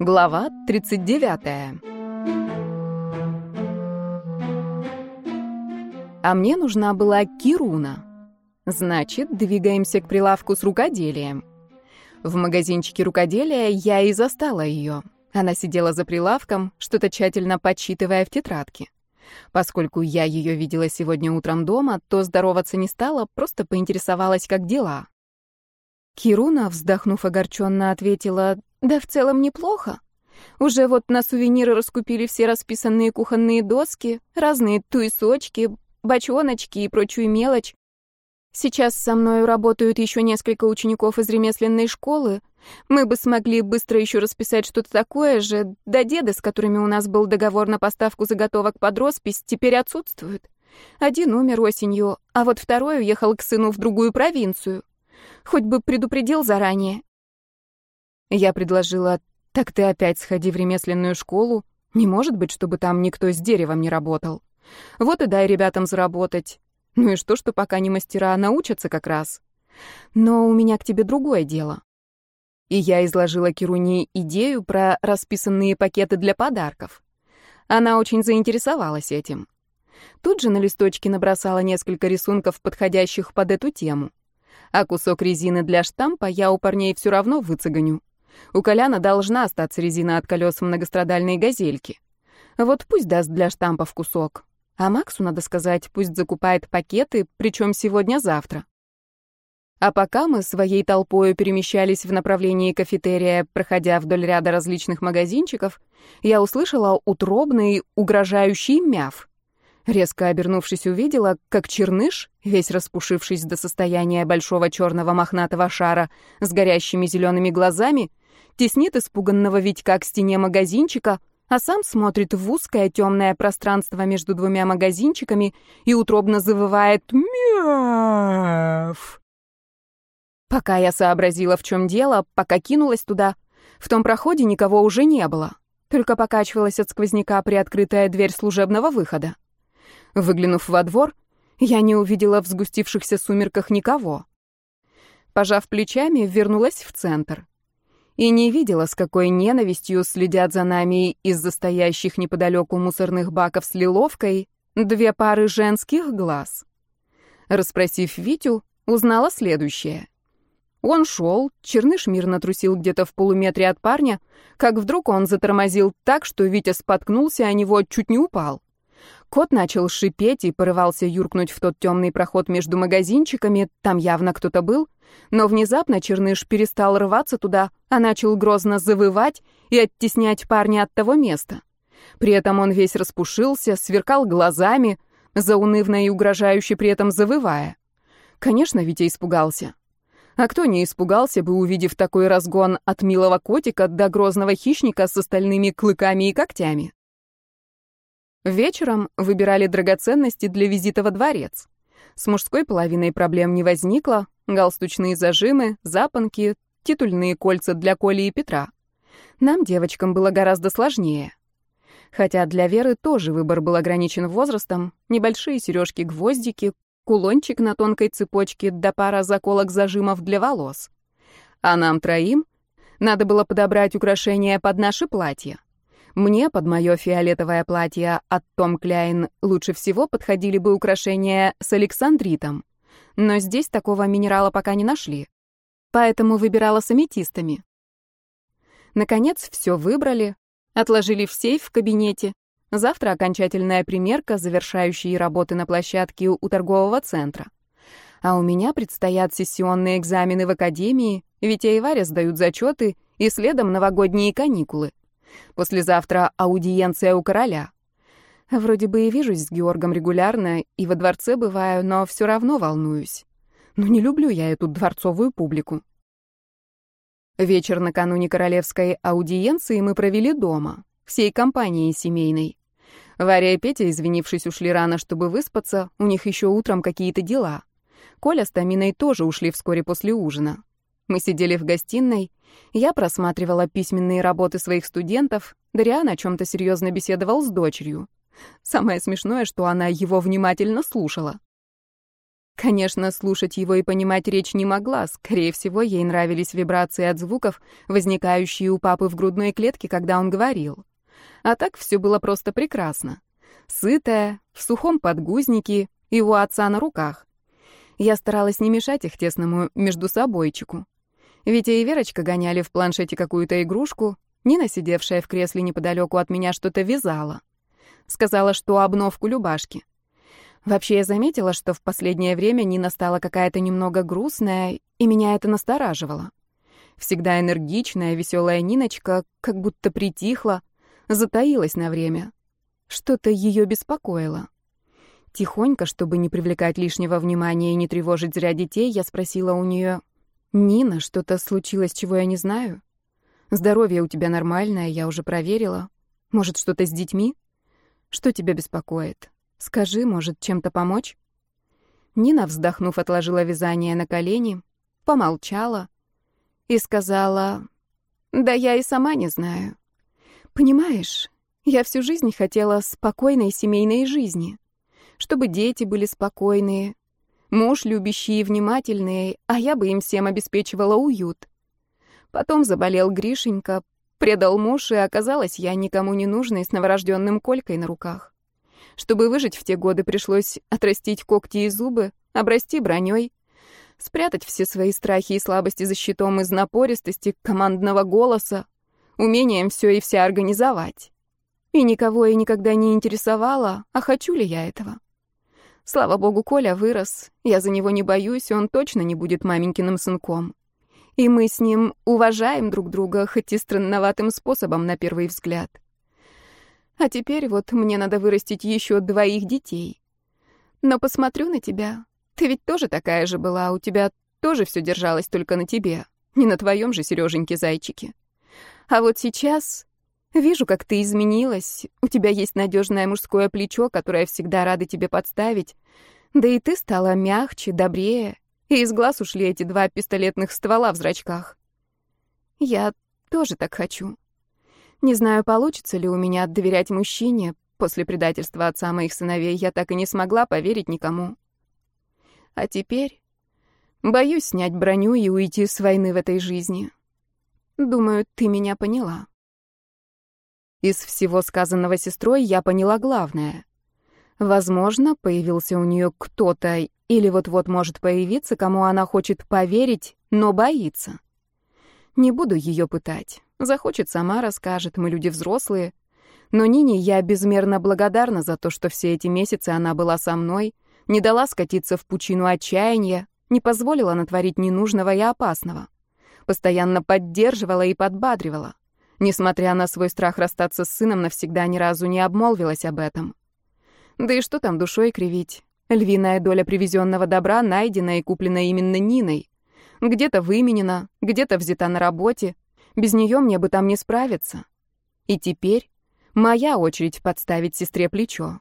Глава 39. А мне нужна была Кируна. Значит, двигаемся к прилавку с рукоделием. В магазинчике рукоделия я и застала ее. Она сидела за прилавком, что-то тщательно подсчитывая в тетрадке. Поскольку я ее видела сегодня утром дома, то здороваться не стала, просто поинтересовалась, как дела. Кируна, вздохнув огорченно, ответила: «Да в целом неплохо. Уже вот на сувениры раскупили все расписанные кухонные доски, разные туесочки, бочоночки и прочую мелочь. Сейчас со мною работают еще несколько учеников из ремесленной школы. Мы бы смогли быстро еще расписать что-то такое же, да деды, с которыми у нас был договор на поставку заготовок под роспись, теперь отсутствуют. Один умер осенью, а вот второй уехал к сыну в другую провинцию. Хоть бы предупредил заранее». Я предложила: «Так ты опять сходи в ремесленную школу. Не может быть, чтобы там никто с деревом не работал. Вот и дай ребятам заработать. Ну и что пока не мастера, научатся как раз. Но у меня к тебе другое дело». И я изложила Кируне идею про расписанные пакеты для подарков. Она очень заинтересовалась этим. Тут же на листочке набросала несколько рисунков, подходящих под эту тему. А кусок резины для штампа я у парней все равно выцеганю. У Коляна должна остаться резина от колес многострадальной газельки. Вот пусть даст для штампов кусок. А Максу надо сказать, пусть закупает пакеты, причем сегодня-завтра. А пока мы своей толпою перемещались в направлении кафетерия, проходя вдоль ряда различных магазинчиков, я услышала утробный, угрожающий мяв. Резко обернувшись, увидела, как черныш, весь распушившись до состояния большого черного мохнатого шара с горящими зелеными глазами, теснит испуганного Витька к стене магазинчика, а сам смотрит в узкое темное пространство между двумя магазинчиками и утробно завывает «Мяв». Пока я сообразила, в чем дело, пока кинулась туда, в том проходе никого уже не было, только покачивалась от сквозняка приоткрытая дверь служебного выхода. Выглянув во двор, я не увидела в сгустившихся сумерках никого. Пожав плечами, вернулась в центр. И не видела, с какой ненавистью следят за нами из-за стоящих неподалеку мусорных баков с лиловкой две пары женских глаз. Расспросив Витю, узнала следующее. Он шел, черныш мирно трусил где-то в полуметре от парня, как вдруг он затормозил так, что Витя споткнулся, а него чуть не упал. Кот начал шипеть и порывался юркнуть в тот темный проход между магазинчиками, там явно кто-то был, но внезапно черныш перестал рваться туда, а начал грозно завывать и оттеснять парня от того места. При этом он весь распушился, сверкал глазами, заунывно и угрожающе при этом завывая. Конечно, Витя испугался. А кто не испугался бы, увидев такой разгон от милого котика до грозного хищника с остальными клыками и когтями? Вечером выбирали драгоценности для визита во дворец. С мужской половиной проблем не возникло. Галстучные зажимы, запонки, титульные кольца для Коли и Петра. Нам, девочкам, было гораздо сложнее. Хотя для Веры тоже выбор был ограничен возрастом. Небольшие сережки-гвоздики, кулончик на тонкой цепочке да пара заколок-зажимов для волос. А нам троим надо было подобрать украшения под наши платья. Мне под мое фиолетовое платье от Том Кляйн лучше всего подходили бы украшения с александритом. Но здесь такого минерала пока не нашли. Поэтому выбирала с аметистами. Наконец, все выбрали, отложили в сейф в кабинете. Завтра окончательная примерка, завершающие работы на площадке у торгового центра. А у меня предстоят сессионные экзамены в академии, Витя и Варя сдают зачеты, и следом новогодние каникулы. Послезавтра аудиенция у короля. Вроде бы и вижусь с Георгом регулярно, и во дворце бываю, но все равно волнуюсь. Ну не люблю я эту дворцовую публику. Вечер накануне королевской аудиенции мы провели дома, всей компанией семейной. Варя и Петя, извинившись, ушли рано, чтобы выспаться, у них еще утром какие-то дела. Коля с Таминой тоже ушли вскоре после ужина. Мы сидели в гостиной, я просматривала письменные работы своих студентов, Дариан о чем-то серьезно беседовал с дочерью. Самое смешное, что она его внимательно слушала. Конечно, слушать его и понимать речь не могла. Скорее всего, ей нравились вибрации от звуков, возникающие у папы в грудной клетке, когда он говорил. А так все было просто прекрасно. Сытая, в сухом подгузнике и у отца на руках. Я старалась не мешать их тесному междусобойчику. Витя и Верочка гоняли в планшете какую-то игрушку, Нина, сидевшая в кресле неподалеку от меня, что-то вязала. Сказала, что обновку Любашки. Вообще, я заметила, что в последнее время Нина стала какая-то немного грустная, и меня это настораживало. Всегда энергичная, веселая Ниночка как будто притихла, затаилась на время. Что-то ее беспокоило. Тихонько, чтобы не привлекать лишнего внимания и не тревожить зря детей, я спросила у нее: «Нина, что-то случилось, чего я не знаю? Здоровье у тебя нормальное, я уже проверила. Может, что-то с детьми? Что тебя беспокоит? Скажи, может, чем-то помочь?» Нина, вздохнув, отложила вязание на колени, помолчала и сказала: «Да я и сама не знаю. Понимаешь, я всю жизнь хотела спокойной семейной жизни, чтобы дети были спокойные, муж любящий и внимательный, а я бы им всем обеспечивала уют. Потом заболел Гришенька, предал муж, и оказалась я никому не нужной с новорожденным Колькой на руках. Чтобы выжить в те годы, пришлось отрастить когти и зубы, обрасти броней, спрятать все свои страхи и слабости за щитом из напористости, командного голоса, умением все и вся организовать. И никого и никогда не интересовало, а хочу ли я этого. Слава богу, Коля вырос, я за него не боюсь, он точно не будет маменькиным сынком. И мы с ним уважаем друг друга, хоть и странноватым способом на первый взгляд. А теперь вот мне надо вырастить еще 2 детей. Но посмотрю на тебя. Ты ведь тоже такая же была, у тебя тоже все держалось только на тебе, не на твоем же Сереженьке-зайчике. А вот сейчас вижу, как ты изменилась. У тебя есть надежное мужское плечо, которое всегда рады тебе подставить. Да и ты стала мягче, добрее, и из глаз ушли эти 2 пистолетных ствола в зрачках. Я тоже так хочу. Не знаю, получится ли у меня доверять мужчине. После предательства отца моих сыновей я так и не смогла поверить никому. А теперь боюсь снять броню и уйти с войны в этой жизни. Думаю, ты меня поняла. Из всего сказанного сестрой я поняла главное. Возможно, появился у нее кто-то, или вот-вот может появиться, кому она хочет поверить, но боится. Не буду ее пытать. Захочет, сама расскажет, мы люди взрослые. Но Нине я безмерно благодарна за то, что все эти месяцы она была со мной, не дала скатиться в пучину отчаяния, не позволила натворить ненужного и опасного. Постоянно поддерживала и подбадривала. Несмотря на свой страх расстаться с сыном, навсегда ни разу не обмолвилась об этом. Да и что там душой кривить? Львиная доля привезенного добра найдена и куплена именно Ниной. Где-то выменена, где-то взята на работе. Без нее мне бы там не справиться. И теперь моя очередь подставить сестре плечо.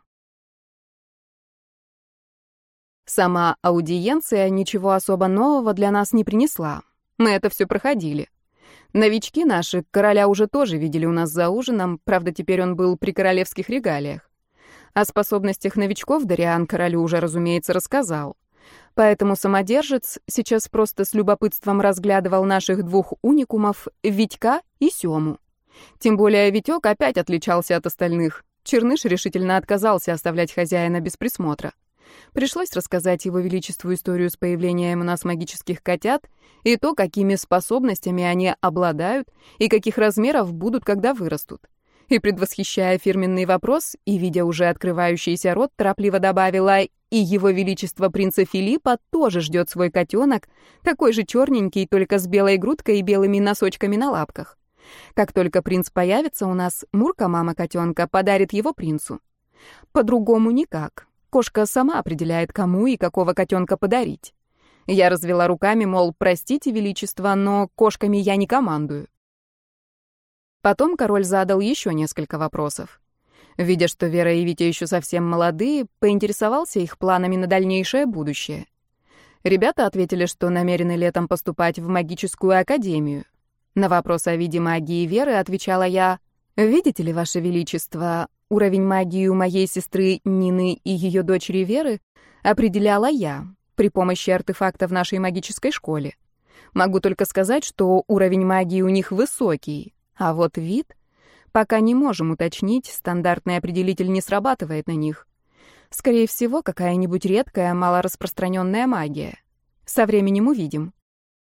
Сама аудиенция ничего особо нового для нас не принесла. Мы это все проходили. Новички наши короля уже тоже видели у нас за ужином, правда, теперь он был при королевских регалиях. О способностях новичков Дариан королю уже, разумеется, рассказал. Поэтому самодержец сейчас просто с любопытством разглядывал наших 2 уникумов, Витька и Сему. Тем более Витек опять отличался от остальных. Черныш решительно отказался оставлять хозяина без присмотра. Пришлось рассказать его величеству историю с появлением у нас магических котят и то, какими способностями они обладают и каких размеров будут, когда вырастут. И, предвосхищая фирменный вопрос и видя уже открывающийся рот, торопливо добавила: «И его величество принца Филиппа тоже ждет свой котенок, такой же черненький, только с белой грудкой и белыми носочками на лапках. Как только принц появится у нас, Мурка, мама котенка, подарит его принцу. По-другому никак. Кошка сама определяет, кому и какого котенка подарить». Я развела руками, мол, простите, величество, но кошками я не командую. Потом король задал еще несколько вопросов. Видя, что Вера и Витя еще совсем молодые, поинтересовался их планами на дальнейшее будущее. Ребята ответили, что намерены летом поступать в магическую академию. На вопрос о виде магии Веры отвечала я: «Видите ли, Ваше Величество, уровень магии у моей сестры Нины и ее дочери Веры определяла я, при помощи артефакта в нашей магической школе. Могу только сказать, что уровень магии у них высокий, а вот вид... Пока не можем уточнить, стандартный определитель не срабатывает на них. Скорее всего, какая-нибудь редкая, малораспространенная магия. Со временем увидим.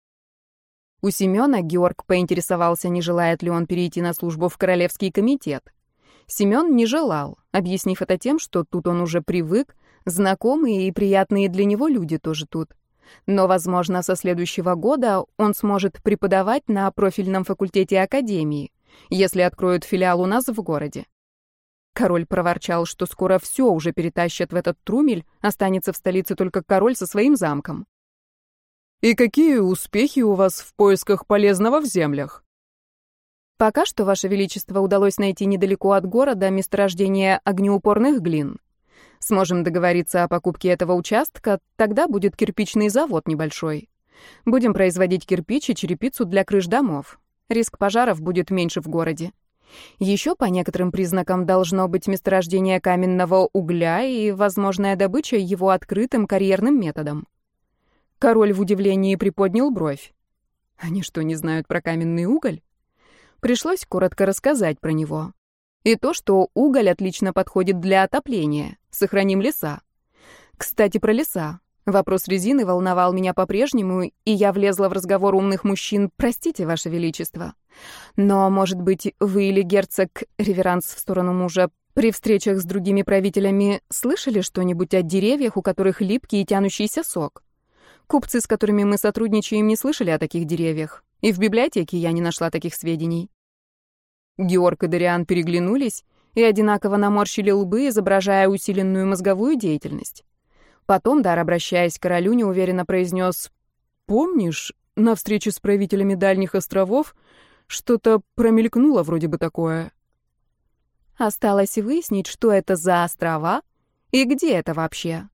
У Семёна Георг поинтересовался, не желает ли он перейти на службу в Королевский комитет. Семён не желал, объяснив это тем, что тут он уже привык, знакомые и приятные для него люди тоже тут. Но, возможно, со следующего года он сможет преподавать на профильном факультете Академии, если откроют филиал у нас в городе. Король проворчал, что скоро все уже перетащат в этот трумель, останется в столице только король со своим замком. «И какие успехи у вас в поисках полезного в землях?» «Пока что, Ваше Величество, удалось найти недалеко от города месторождение огнеупорных глин. Сможем договориться о покупке этого участка, тогда будет кирпичный завод небольшой. Будем производить кирпич и черепицу для крыш домов. Риск пожаров будет меньше в городе. Еще по некоторым признакам должно быть месторождение каменного угля и возможная добыча его открытым карьерным методом». Король в удивлении приподнял бровь. Они что, не знают про каменный уголь? Пришлось коротко рассказать про него. И то, что уголь отлично подходит для отопления. Сохраним леса. Кстати, про леса. Вопрос резины волновал меня по-прежнему, и я влезла в разговор умных мужчин. Простите, Ваше Величество. Но, может быть, вы или герцог, реверанс в сторону мужа, при встречах с другими правителями слышали что-нибудь о деревьях, у которых липкий и тянущийся сок? Купцы, с которыми мы сотрудничаем, не слышали о таких деревьях. И в библиотеке я не нашла таких сведений. Георг и Дариан переглянулись и одинаково наморщили лбы, изображая усиленную мозговую деятельность. Потом Дар, обращаясь к королю, неуверенно произнес: «Помнишь, на встрече с правителями дальних островов что-то промелькнуло вроде бы такое?» Осталось выяснить, что это за острова и где это вообще.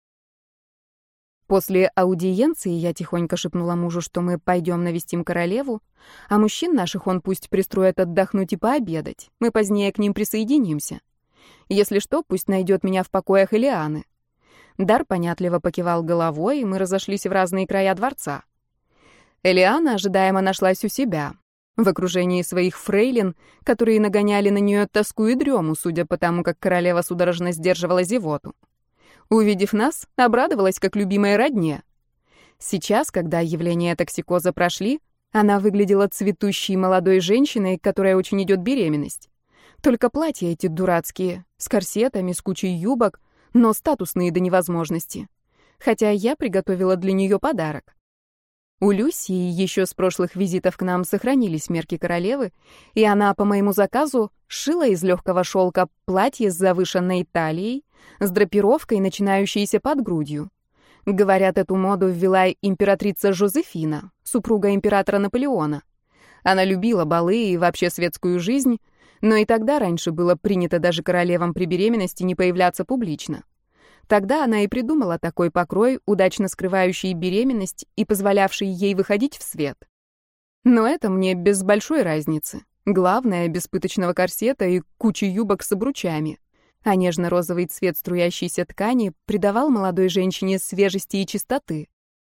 После аудиенции я тихонько шепнула мужу, что мы пойдем навестим королеву, а мужчин наших он пусть пристроит отдохнуть и пообедать. Мы позднее к ним присоединимся. Если что, пусть найдет меня в покоях Элианы. Дар понятливо покивал головой, и мы разошлись в разные края дворца. Элиана ожидаемо нашлась у себя, в окружении своих фрейлин, которые нагоняли на нее тоску и дрему, судя по тому, как королева судорожно сдерживала зевоту. Увидев нас, обрадовалась как любимой родне. Сейчас, когда явления токсикоза прошли, она выглядела цветущей молодой женщиной, которой очень идет беременность. Только платья эти дурацкие, с корсетами, с кучей юбок, но статусные до невозможности. Хотя я приготовила для нее подарок. У Люсии еще с прошлых визитов к нам сохранились мерки королевы, и она по моему заказу шила из легкого шелка платье с завышенной талией, с драпировкой, начинающейся под грудью. Говорят, эту моду ввела императрица Жозефина, супруга императора Наполеона. Она любила балы и вообще светскую жизнь, но и тогда раньше было принято даже королевам при беременности не появляться публично. Тогда она и придумала такой покрой, удачно скрывающий беременность и позволявший ей выходить в свет. Но это мне без большой разницы. Главное, без пыточного корсета и кучи юбок с обручами. А нежно-розовый цвет струящейся ткани придавал молодой женщине свежести и чистоты.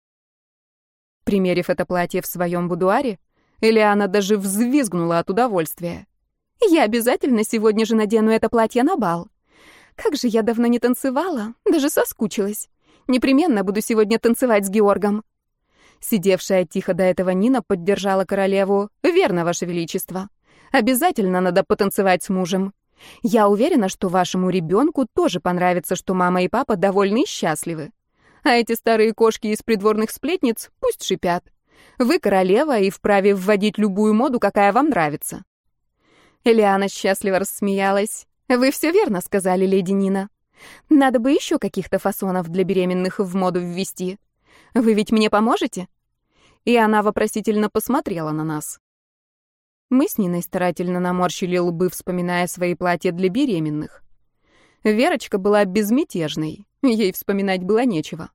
Примерив это платье в своем будуаре, Элиана даже взвизгнула от удовольствия. «Я обязательно сегодня же надену это платье на бал. Как же я давно не танцевала, даже соскучилась. Непременно буду сегодня танцевать с Георгом». Сидевшая тихо до этого Нина поддержала королеву. «Верно, Ваше Величество. Обязательно надо потанцевать с мужем. Я уверена, что вашему ребенку тоже понравится, что мама и папа довольны и счастливы. А эти старые кошки из придворных сплетниц пусть шипят. Вы королева и вправе вводить любую моду, какая вам нравится». Элиана счастливо рассмеялась. «Вы все верно сказали, леди Нина. Надо бы еще каких-то фасонов для беременных в моду ввести. Вы ведь мне поможете?» И она вопросительно посмотрела на нас. Мы с Ниной старательно наморщили лбы, вспоминая свои платья для беременных. Верочка была безмятежной, ей вспоминать было нечего.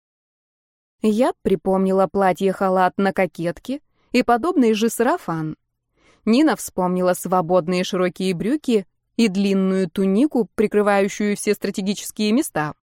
Я припомнила платье-халат на кокетке и подобный же сарафан. Нина вспомнила свободные широкие брюки и длинную тунику, прикрывающую все стратегические места.